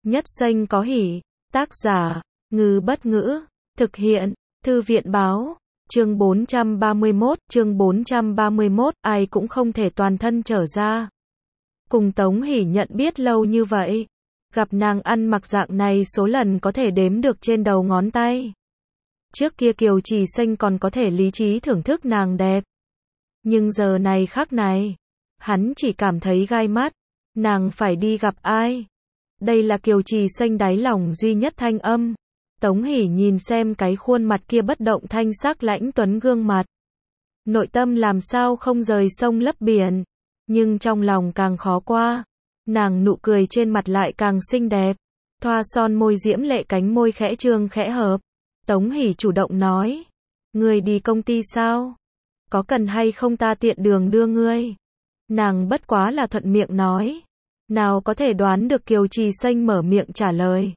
Nhất xanh có hỉ. Tác giả, Ngư Bất Ngữ. Thực hiện, Thư viện báo. Chương 431, ai cũng không thể toàn thân trở ra. Cùng Tống Hỷ nhận biết lâu như vậy. Gặp nàng ăn mặc dạng này số lần có thể đếm được trên đầu ngón tay. Trước kia Kiều Trì Xanh còn có thể lý trí thưởng thức nàng đẹp. Nhưng giờ này khắc này, hắn chỉ cảm thấy gai mắt. Nàng phải đi gặp ai? Đây là Kiều Trì Xanh đáy lòng duy nhất thanh âm. Tống Hỷ nhìn xem cái khuôn mặt kia bất động thanh sắc lãnh tuấn gương mặt. Nội tâm làm sao không rời sông lấp biển. Nhưng trong lòng càng khó qua. Nàng nụ cười trên mặt lại càng xinh đẹp. Thoa son môi diễm lệ, cánh môi khẽ trương khẽ hợp. Tống Hỷ chủ động nói. Ngươi đi công ty sao? Có cần hay không ta tiện đường đưa ngươi? Nàng bất quá là thuận miệng nói. Nào có thể đoán được Kiều Trì Xanh mở miệng trả lời.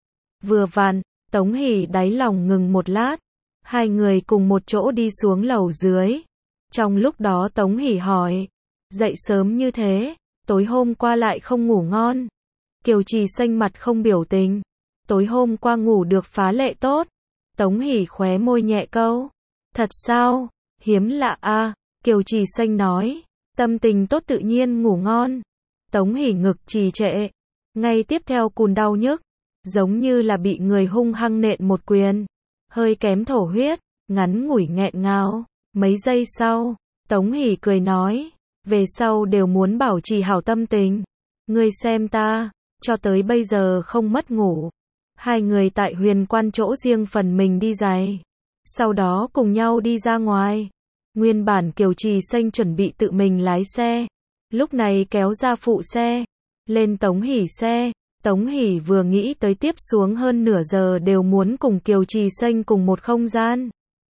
Vừa vặn, Tống Hỷ đáy lòng ngừng một lát. Hai người cùng một chỗ đi xuống lầu dưới. Trong lúc đó Tống Hỷ hỏi. Dậy sớm như thế, tối hôm qua lại không ngủ ngon. Kiều Trì Xanh mặt không biểu tình. Tối hôm qua ngủ được phá lệ tốt. Tống Hỷ khóe môi nhẹ câu. Thật sao? Hiếm lạ a. Kiều Trì Xanh nói. Tâm tình tốt tự nhiên ngủ ngon. Tống Hỷ ngực trì trệ. Ngay tiếp theo cùn đau nhức. Giống như là bị người hung hăng nện một quyền. Hơi kém thổ huyết. Ngắn ngủi nghẹn ngào. Mấy giây sau, Tống Hỷ cười nói. Về sau đều muốn bảo trì hảo tâm tình. Ngươi xem ta, cho tới bây giờ không mất ngủ. Hai người tại Huyền Quan chỗ riêng phần mình đi giày. Sau đó cùng nhau đi ra ngoài. Nguyên bản Kiều Trì Xanh chuẩn bị tự mình lái xe. Lúc này kéo ra phụ xe. Lên Tống Hỷ xe. Tống Hỷ vừa nghĩ tới tiếp xuống hơn nửa giờ đều muốn cùng Kiều Trì Xanh cùng một không gian.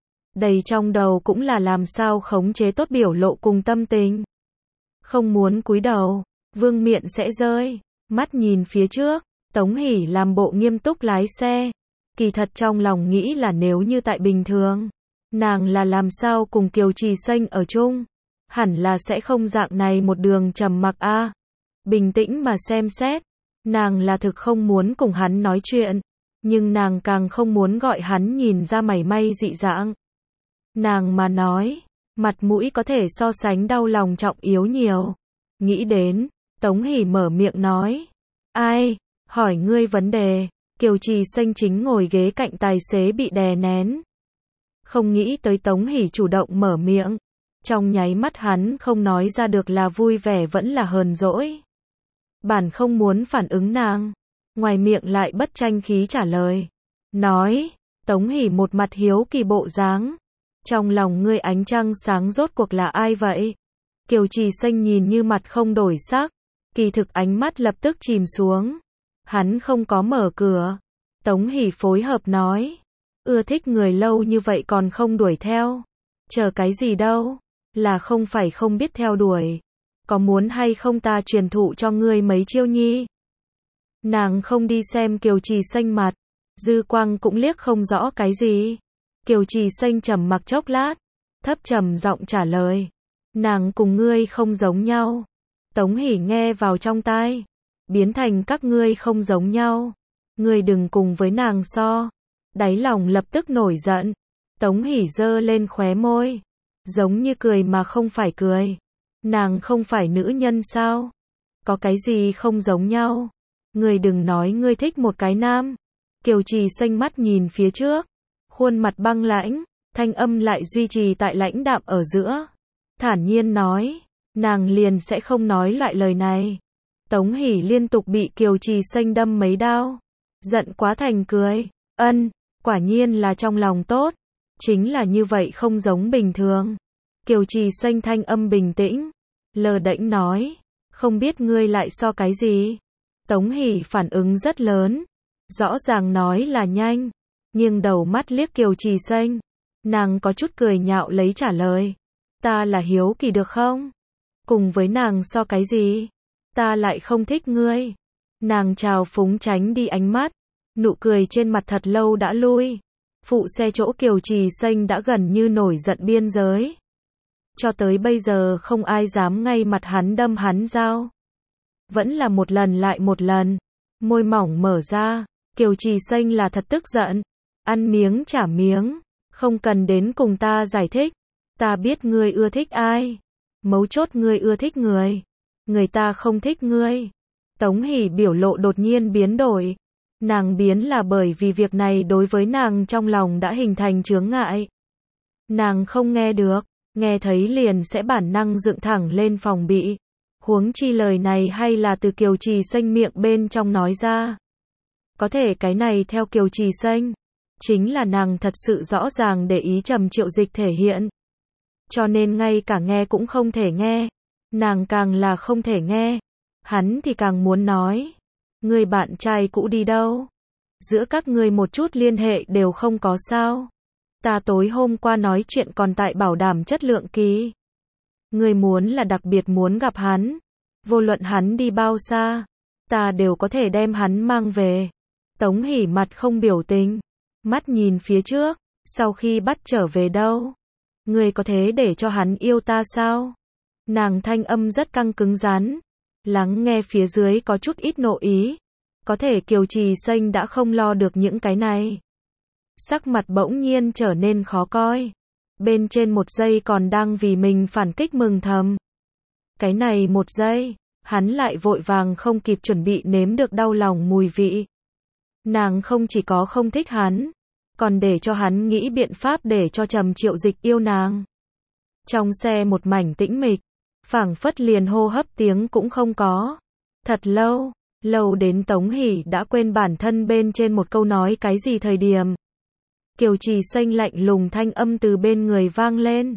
Đầy trong đầu cũng là làm sao khống chế tốt biểu lộ cùng tâm tình. Không muốn cúi đầu, vương miện sẽ rơi. Mắt nhìn phía trước, Tống Hỷ làm bộ nghiêm túc lái xe. Kỳ thật trong lòng nghĩ là nếu như tại bình thường, nàng là làm sao cùng Kiều Trì Xanh ở chung. Hẳn là sẽ không dạng này một đường trầm mặc a. Bình tĩnh mà xem xét, nàng là thực không muốn cùng hắn nói chuyện. Nhưng nàng càng không muốn gọi hắn nhìn ra mảy may dị dạng. Nàng mà nói, mặt mũi có thể so sánh đau lòng trọng yếu nhiều. Nghĩ đến, Tống Hỷ mở miệng nói. Ai? Hỏi ngươi vấn đề. Kiều Trì Xanh chính ngồi ghế cạnh tài xế bị đè nén. Không nghĩ tới Tống Hỷ chủ động mở miệng. Trong nháy mắt hắn không nói ra được là vui vẻ vẫn là hờn dỗi. Bản không muốn phản ứng nàng. Ngoài miệng lại bất tranh khí trả lời. Nói, Tống Hỷ một mặt hiếu kỳ bộ dáng. Trong lòng ngươi ánh trăng sáng rốt cuộc là ai vậy? Kiều Trì Xanh nhìn như mặt không đổi sắc. Kỳ thực ánh mắt lập tức chìm xuống. Hắn không có mở cửa. Tống Hỷ phối hợp nói. Ưa thích người lâu như vậy còn không đuổi theo. Chờ cái gì đâu? Là không phải không biết theo đuổi. Có muốn hay không ta truyền thụ cho ngươi mấy chiêu nhi? Nàng không đi xem Kiều Trì Xanh mặt. Dư quang cũng liếc không rõ cái gì. Kiều Trì Xanh trầm mặc chốc lát. Thấp trầm giọng trả lời. Nàng cùng ngươi không giống nhau. Tống Hỷ nghe vào trong tai. Biến thành các ngươi không giống nhau. Ngươi đừng cùng với nàng so. Đáy lòng lập tức nổi giận. Tống Hỷ giơ lên khóe môi. Giống như cười mà không phải cười. Nàng không phải nữ nhân sao? Có cái gì không giống nhau? Ngươi đừng nói ngươi thích một cái nam. Kiều Trì Xanh mắt nhìn phía trước. Khuôn mặt băng lãnh. Thanh âm lại duy trì tại lãnh đạm ở giữa. Thản nhiên nói. Nàng liền sẽ không nói loại lời này. Tống Hỷ liên tục bị Kiều Trì Xanh đâm mấy đao. Giận quá thành cười. Quả nhiên là trong lòng tốt. Chính là như vậy không giống bình thường. Kiều Trì Xanh thanh âm bình tĩnh. Lờ đễnh nói. Không biết ngươi lại so cái gì? Tống Hỷ phản ứng rất lớn. Rõ ràng nói là nhanh. Nhưng đầu mắt liếc Kiều Trì Xanh. Nàng có chút cười nhạo lấy trả lời. Ta là hiếu kỳ được không? Cùng với nàng so cái gì? Ta lại không thích ngươi. Nàng trào phúng tránh đi ánh mắt. Nụ cười trên mặt thật lâu đã lui. Phụ xe chỗ Kiều Trì Xanh đã gần như nổi giận biên giới. Cho tới bây giờ không ai dám ngay mặt hắn đâm hắn dao. Vẫn là một lần lại một lần. Môi mỏng mở ra, Kiều Trì Xanh là thật tức giận. Ăn miếng trả miếng, không cần đến cùng ta giải thích. Ta biết ngươi ưa thích ai. Mấu chốt ngươi ưa thích người. Người ta không thích ngươi. Tống Hỷ biểu lộ đột nhiên biến đổi. Nàng biến là bởi vì việc này đối với nàng trong lòng đã hình thành chướng ngại. Nàng không nghe được, nghe thấy liền sẽ bản năng dựng thẳng lên phòng bị. Huống chi lời này hay là từ Kiều Trì Xanh miệng bên trong nói ra. Có thể cái này theo Kiều Trì Xanh, chính là nàng thật sự rõ ràng để ý Trầm Triệu Dịch thể hiện. Cho nên ngay cả nghe cũng không thể nghe. Nàng càng là không thể nghe. Hắn thì càng muốn nói. Người bạn trai cũ đi đâu? Giữa các ngươi một chút liên hệ đều không có sao? Ta tối hôm qua nói chuyện còn tại bảo đảm chất lượng ký. Người muốn là đặc biệt muốn gặp hắn. Vô luận hắn đi bao xa, ta đều có thể đem hắn mang về. Tống Hỷ mặt không biểu tình. Mắt nhìn phía trước. Sau khi bắt trở về đâu? Người có thế để cho hắn yêu ta sao? Nàng thanh âm rất căng cứng rắn. Lắng nghe phía dưới có chút ít nộ ý. Có thể Kiều Trì Xanh đã không lo được những cái này. Sắc mặt bỗng nhiên trở nên khó coi. Bên trên một giây còn đang vì mình phản kích mừng thầm. Cái này một giây, hắn lại vội vàng không kịp chuẩn bị nếm được đau lòng mùi vị. Nàng không chỉ có không thích hắn, còn để cho hắn nghĩ biện pháp để cho Trầm Triệu Dịch yêu nàng. Trong xe một mảnh tĩnh mịch, phảng phất liền hô hấp tiếng cũng không có. Thật lâu, lâu đến Tống Hỷ đã quên bản thân bên trên một câu nói cái gì thời điểm. Kiều Trì Xanh lạnh lùng thanh âm từ bên người vang lên.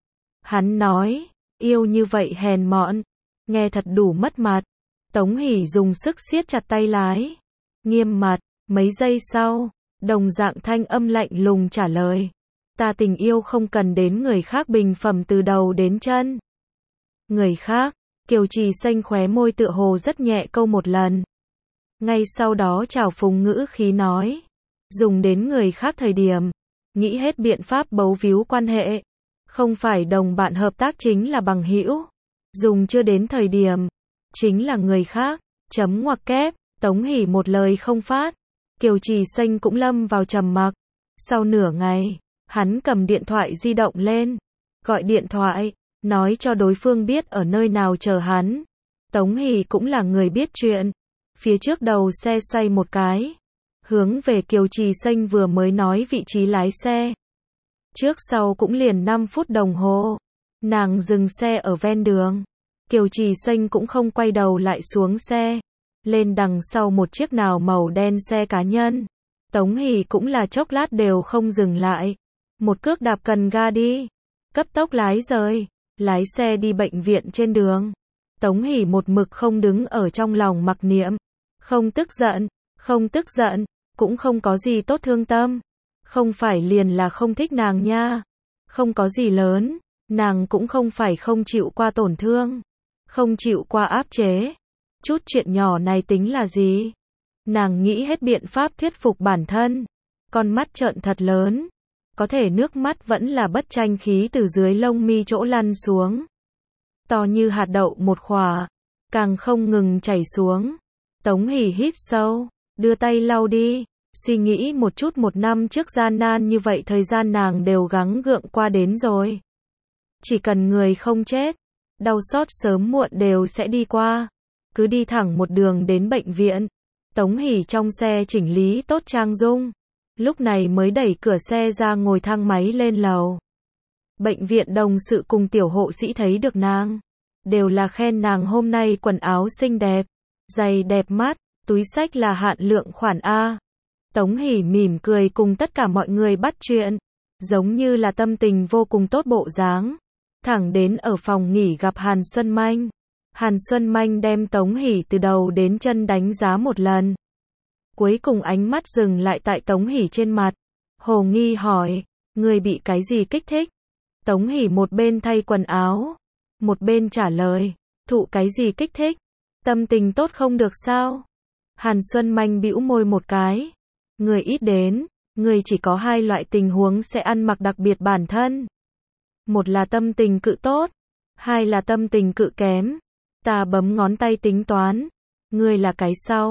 Hắn nói, yêu như vậy hèn mọn, nghe thật đủ mất mặt. Tống Hỷ dùng sức siết chặt tay lái, nghiêm mặt. Mấy giây sau, đồng dạng thanh âm lạnh lùng trả lời. Ta tình yêu không cần đến người khác bình phẩm từ đầu đến chân. Người khác, Kiều Trì Xanh khóe môi tựa hồ rất nhẹ câu một lần. Ngay sau đó trào phúng ngữ khí nói. Dùng đến người khác thời điểm, nghĩ hết biện pháp bấu víu quan hệ. Không phải đồng bạn hợp tác chính là bằng hữu. Dùng chưa đến thời điểm, chính là người khác. Chấm ngoặc kép, Tống Hỷ một lời không phát. Kiều Trì Xanh cũng lâm vào trầm mặc. Sau nửa ngày, hắn cầm điện thoại di động lên. Gọi điện thoại, nói cho đối phương biết ở nơi nào chờ hắn. Tống Hỷ cũng là người biết chuyện. Phía trước đầu xe xoay một cái. Hướng về Kiều Trì Xanh vừa mới nói vị trí lái xe. Trước sau cũng liền 5 phút đồng hồ. Nàng dừng xe ở ven đường. Kiều Trì Xanh cũng không quay đầu lại xuống xe. Lên đằng sau một chiếc nào màu đen xe cá nhân. Tống Hỷ cũng là chốc lát đều không dừng lại. Một cước đạp cần ga đi. Cấp tốc lái rời. Lái xe đi bệnh viện trên đường. Tống Hỷ một mực không đứng ở trong lòng mặc niệm. Không tức giận. Không tức giận. Cũng không có gì tốt thương tâm. Không phải liền là không thích nàng nha. Không có gì lớn. Nàng cũng không phải không chịu qua tổn thương. Không chịu qua áp chế. Chút chuyện nhỏ này tính là gì? Nàng nghĩ hết biện pháp thuyết phục bản thân. Con mắt trợn thật lớn. Có thể nước mắt vẫn là bất tranh khí từ dưới lông mi chỗ lăn xuống. To như hạt đậu một khỏa. Càng không ngừng chảy xuống. Tống Hỷ hít sâu. Đưa tay lau đi. Suy nghĩ một chút một năm trước gian nan như vậy thời gian nàng đều gắng gượng qua đến rồi. Chỉ cần người không chết. Đau xót sớm muộn đều sẽ đi qua. Cứ đi thẳng một đường đến bệnh viện. Tống Hỷ trong xe chỉnh lý tốt trang dung. Lúc này mới đẩy cửa xe ra ngồi thang máy lên lầu. Bệnh viện đồng sự cùng tiểu hộ sĩ thấy được nàng. Đều là khen nàng hôm nay quần áo xinh đẹp. Giày đẹp mắt. Túi xách là hạn lượng khoản A. Tống Hỷ mỉm cười cùng tất cả mọi người bắt chuyện. Giống như là tâm tình vô cùng tốt bộ dáng. Thẳng đến ở phòng nghỉ gặp Hàn Xuân Manh. Hàn Xuân Manh đem Tống Hỷ từ đầu đến chân đánh giá một lần. Cuối cùng ánh mắt dừng lại tại Tống Hỷ trên mặt. Hồ nghi hỏi, người bị cái gì kích thích? Tống Hỷ một bên thay quần áo, một bên trả lời, thụ cái gì kích thích? Tâm tình tốt không được sao? Hàn Xuân Manh bĩu môi một cái. Người ít đến, người chỉ có hai loại tình huống sẽ ăn mặc đặc biệt bản thân. Một là tâm tình cự tốt, hai là tâm tình cự kém. Ta bấm ngón tay tính toán. Ngươi là cái sau.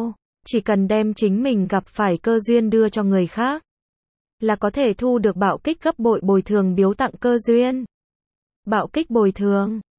Chỉ cần đem chính mình gặp phải cơ duyên đưa cho người khác, là có thể thu được bạo kích gấp bội bồi thường biếu tặng cơ duyên. Bạo kích bồi thường